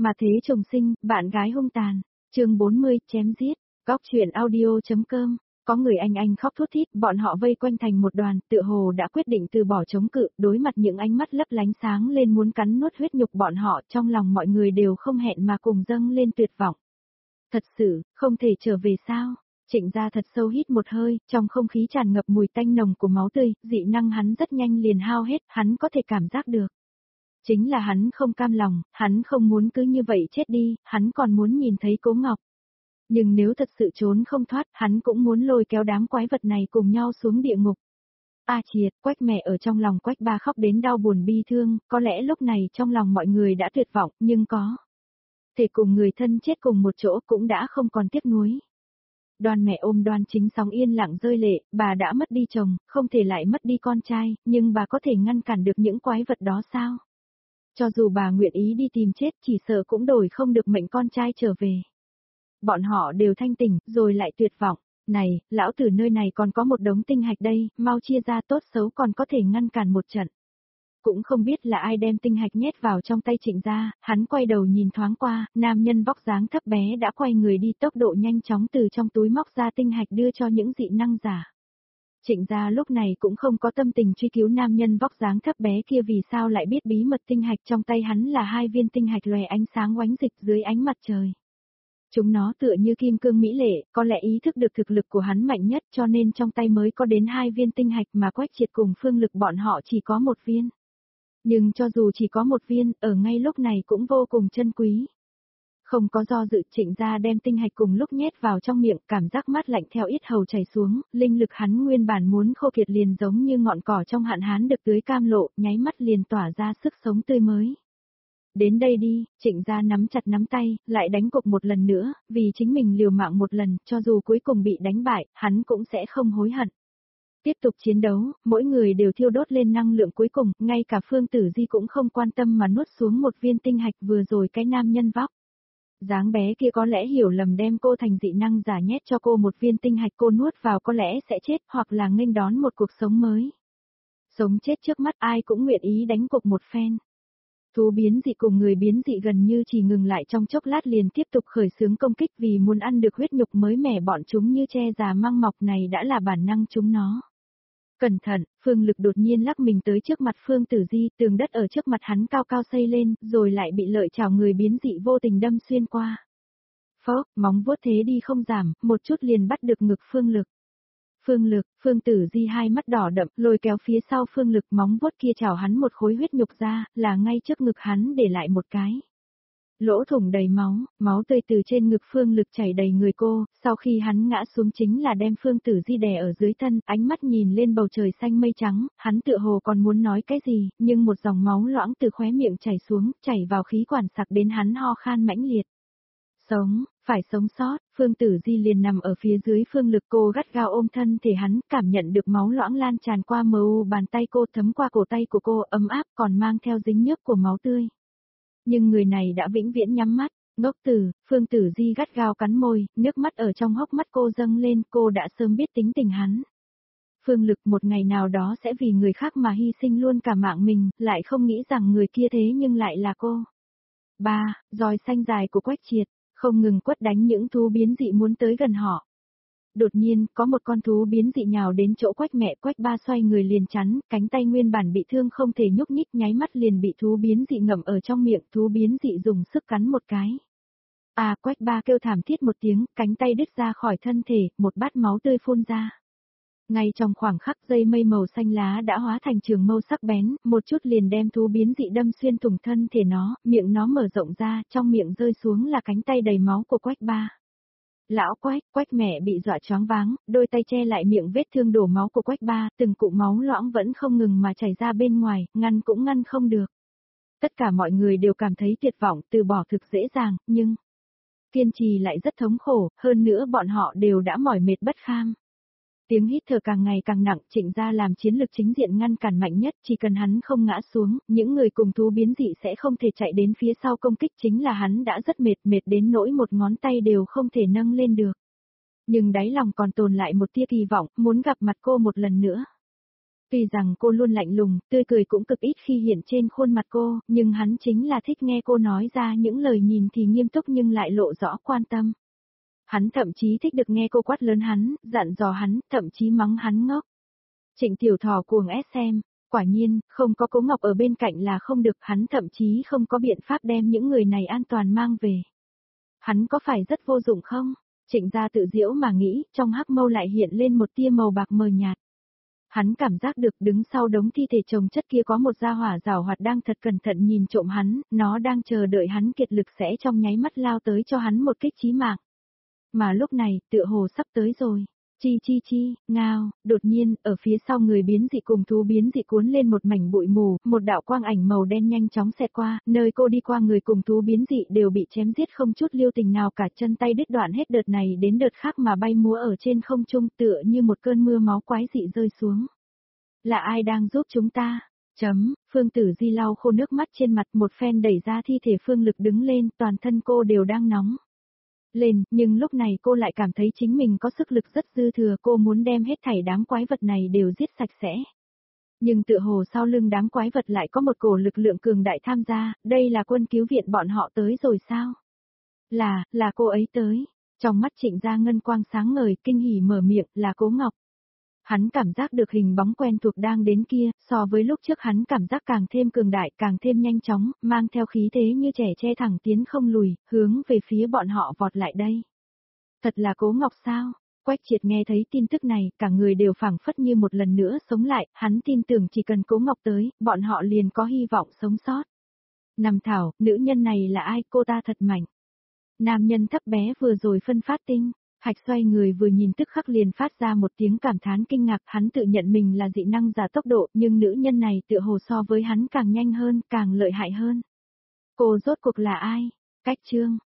Mà thế chồng sinh, bạn gái hung tàn. Chương 40, chém giết. Góc truyện audio.com. Có người anh khóc thút thít, bọn họ vây quanh thành một đoàn, tựa hồ đã quyết định từ bỏ chống cự, đối mặt những ánh mắt lấp lánh sáng lên muốn cắn nuốt huyết nhục bọn họ, trong lòng mọi người đều không hẹn mà cùng dâng lên tuyệt vọng. Thật sự, không thể trở về sao? Trịnh Gia thật sâu hít một hơi, trong không khí tràn ngập mùi tanh nồng của máu tươi, dị năng hắn rất nhanh liền hao hết, hắn có thể cảm giác được. Chính là hắn không cam lòng, hắn không muốn cứ như vậy chết đi, hắn còn muốn nhìn thấy Cố Ngọc. Nhưng nếu thật sự trốn không thoát, hắn cũng muốn lôi kéo đám quái vật này cùng nhau xuống địa ngục. A Triệt, Quách mẹ ở trong lòng Quách ba khóc đến đau buồn bi thương, có lẽ lúc này trong lòng mọi người đã tuyệt vọng, nhưng có thể cùng người thân chết cùng một chỗ cũng đã không còn tiếc nuối. Đoan mẹ ôm Đoan Chính Sóng yên lặng rơi lệ, bà đã mất đi chồng, không thể lại mất đi con trai, nhưng bà có thể ngăn cản được những quái vật đó sao? Cho dù bà nguyện ý đi tìm chết chỉ sợ cũng đổi không được mệnh con trai trở về. Bọn họ đều thanh tỉnh, rồi lại tuyệt vọng. Này, lão tử nơi này còn có một đống tinh hạch đây, mau chia ra tốt xấu còn có thể ngăn cản một trận. Cũng không biết là ai đem tinh hạch nhét vào trong tay Trịnh Gia, hắn quay đầu nhìn thoáng qua, nam nhân vóc dáng thấp bé đã quay người đi tốc độ nhanh chóng từ trong túi móc ra tinh hạch đưa cho những dị năng giả. Trịnh Gia lúc này cũng không có tâm tình truy cứu nam nhân vóc dáng thấp bé kia vì sao lại biết bí mật tinh hạch trong tay hắn là 2 viên tinh hạch lòe ánh sáng oánh dịch dưới ánh mặt trời. Chúng nó tựa như kim cương mỹ lệ, có lẽ ý thức được thực lực của hắn mạnh nhất cho nên trong tay mới có đến 2 viên tinh hạch mà Quách Triệt cùng Phương Lực bọn họ chỉ có 1 viên. Nhưng cho dù chỉ có 1 viên, ở ngay lúc này cũng vô cùng chân quý. Không có do dự, Trịnh Gia đem tinh hạch cùng lúc nhét vào trong miệng, cảm giác mát lạnh theo yết hầu chảy xuống, linh lực hắn nguyên bản muốn khô kiệt liền giống như ngọn cỏ trong hạn hán được tưới cam lộ, nháy mắt liền tỏa ra sức sống tươi mới. Đến đây đi, Trịnh Gia nắm chặt nắm tay, lại đánh cuộc một lần nữa, vì chính mình liều mạng một lần, cho dù cuối cùng bị đánh bại, hắn cũng sẽ không hối hận. Tiếp tục chiến đấu, mỗi người đều thiêu đốt lên năng lượng cuối cùng, ngay cả Phương Tử Di cũng không quan tâm mà nuốt xuống 1 viên tinh hạch vừa rồi cái nam nhân vóc. Dáng bé kia có lẽ hiểu lầm đem cô thành dị năng giả nhét cho cô 1 viên tinh hạch cô nuốt vào có lẽ sẽ chết hoặc là nghênh đón một cuộc sống mới. Sống chết trước mắt ai cũng nguyện ý đánh cuộc một phen. Thú biến dị cùng người biến dị gần như chỉ ngừng lại trong chốc lát liền tiếp tục khởi xướng công kích vì muốn ăn được huyết nhục mới mẻ bọn chúng như tre già măng mọc này đã là bản năng chúng nó. Cẩn thận, Phương Lực đột nhiên lắc mình tới trước mặt Phương Tử Di, tường đất ở trước mặt hắn cao cao xây lên, rồi lại bị lợi chảo người biến dị vô tình đâm xuyên qua. Phốc, móng vuốt thế đi không giảm, một chút liền bắt được ngực Phương Lực. Phương Tử Di hai mắt đỏ đậm, lôi kéo phía sau Phương Lực móng vuốt kia chảo hắn một khối huyết nhục ra, là ngay trước ngực hắn để lại một cái lỗ thủng đầy máu, máu tươi từ trên ngực Phương Lực chảy đầy người cô, sau khi hắn ngã xuống chính là đem Phương Tử Di đè ở dưới thân, ánh mắt nhìn lên bầu trời xanh mây trắng, hắn tựa hồ còn muốn nói cái gì, nhưng một dòng máu loãng từ khóe miệng chảy xuống, chảy vào khí quản sặc đến hắn ho khan mãnh liệt. Sống, phải sống sót, Phương Tử Di liền nằm ở phía dưới Phương Lực cô gắt gao ôm thân thể hắn, cảm nhận được máu loãng lan tràn qua mờ u bàn tay cô thấm qua cổ tay của cô ấm áp còn mang theo dính nhớp của máu tươi. Nhưng người này đã vĩnh viễn nhắm mắt, ngốc tử, Phương Tử Di gắt gao cắn môi, nước mắt ở trong hốc mắt cô dâng lên, cô đã sớm biết tính tình hắn. Phương Lực một ngày nào đó sẽ vì người khác mà hy sinh luôn cả mạng mình, lại không nghĩ rằng người kia thế nhưng lại là cô. 3. Roi xanh dài của Quách Triệt, không ngừng quất đánh những thú biến dị muốn tới gần họ. Đột nhiên, có một con thú biến dị nhào đến chỗ Quách mẹ, Quách ba xoay người liền chắn, cánh tay nguyên bản bị thương không thể nhúc nhích nháy mắt liền bị thú biến dị ngậm ở trong miệng, thú biến dị dùng sức cắn một cái. Quách ba kêu thảm thiết một tiếng, cánh tay đứt ra khỏi thân thể, một bát máu tươi phun ra. Ngay trong khoảng khắc dây mây màu xanh lá đã hóa thành trường mâu sắc bén, một chút liền đem thú biến dị đâm xuyên thủng thân thể nó, miệng nó mở rộng ra, trong miệng rơi xuống là cánh tay đầy máu của Quách ba. Lão Quách mẹ bị dọa choáng váng, đôi tay che lại miệng vết thương đổ máu của Quách ba, từng cụm máu loãng vẫn không ngừng mà chảy ra bên ngoài, ngăn cũng ngăn không được. Tất cả mọi người đều cảm thấy tuyệt vọng, từ bỏ thực dễ dàng, nhưng kiên trì lại rất thống khổ, hơn nữa bọn họ đều đã mỏi mệt bất kham. Tiếng hít thở càng ngày càng nặng, Trịnh Gia làm chiến lực chính diện ngăn cản mạnh nhất, chỉ cần hắn không ngã xuống, những người cùng thú biến dị sẽ không thể chạy đến phía sau công kích, chính là hắn đã rất mệt đến nỗi một ngón tay đều không thể nâng lên được. Nhưng đáy lòng còn tồn lại một tia kỳ vọng, muốn gặp mặt cô một lần nữa. Tuy rằng cô luôn lạnh lùng, tươi cười cũng cực ít khi hiện trên khuôn mặt cô, nhưng hắn chính là thích nghe cô nói ra những lời nhìn thì nghiêm túc nhưng lại lộ rõ quan tâm. Hắn thậm chí thích được nghe cô quát lớn hắn, dặn dò hắn, thậm chí mắng hắn ngốc. Trịnh Tiểu Thỏ cuồng SM, quả nhiên, không có Cố Ngọc ở bên cạnh là không được, hắn thậm chí không có biện pháp đem những người này an toàn mang về. Hắn có phải rất vô dụng không? Trịnh gia tự giễu mà nghĩ, trong hắc mâu lại hiện lên một tia màu bạc mờ nhạt. Hắn cảm giác được đứng sau đống thi thể chồng chất kia có một gia hỏa giảo hoạt đang thật cẩn thận nhìn trộm hắn, nó đang chờ đợi hắn kiệt lực sẽ trong nháy mắt lao tới cho hắn một kích chí mạng. Mà lúc này, tựa hồ sắp tới rồi. Chi chi chi, ngao, đột nhiên, ở phía sau người biến dị cùng thú biến dị cuốn lên một mảnh bụi mù, một đạo quang ảnh màu đen nhanh chóng xẹt qua, nơi cô đi qua người cùng thú biến dị đều bị chém giết không chút lưu tình nào cả, chân tay đứt đoạn hết, đợt này đến đợt khác mà bay múa ở trên không trung tựa như một cơn mưa máu quái dị rơi xuống. Là ai đang giúp chúng ta? Phương Tử Di lau khô nước mắt trên mặt, một phen đẩy ra thi thể Phương Lực đứng lên, toàn thân cô đều đang nóng lên, nhưng lúc này cô lại cảm thấy chính mình có sức lực rất dư thừa, cô muốn đem hết thảy đám quái vật này đều giết sạch sẽ. Nhưng tựa hồ sau lưng đám quái vật lại có một cổ lực lượng cường đại tham gia, đây là quân cứu viện bọn họ tới rồi sao? Là cô ấy tới. Trong mắt Trịnh Gia ngân quang sáng ngời, kinh hỉ mở miệng, là Cố Ngọc. Hắn cảm giác được hình bóng quen thuộc đang đến kia, so với lúc trước hắn cảm giác càng thêm cường đại, càng thêm nhanh chóng, mang theo khí thế như trẻ tre thẳng tiến không lùi, hướng về phía bọn họ vọt lại đây. Thật là Cố Ngọc sao? Quách Triệt nghe thấy tin tức này, cả người đều phảng phất như một lần nữa sống lại, hắn tin tưởng chỉ cần Cố Ngọc tới, bọn họ liền có hy vọng sống sót. Nằm thảo, nữ nhân này là ai, cô ta thật mạnh. Nam nhân thấp bé vừa rồi phân phát tinh. Hạch xoay người vừa nhìn tức khắc liền phát ra một tiếng cảm thán kinh ngạc, hắn tự nhận mình là dị năng giả tốc độ, nhưng nữ nhân này tựa hồ so với hắn càng nhanh hơn, càng lợi hại hơn. Cô rốt cuộc là ai? Cách Trương,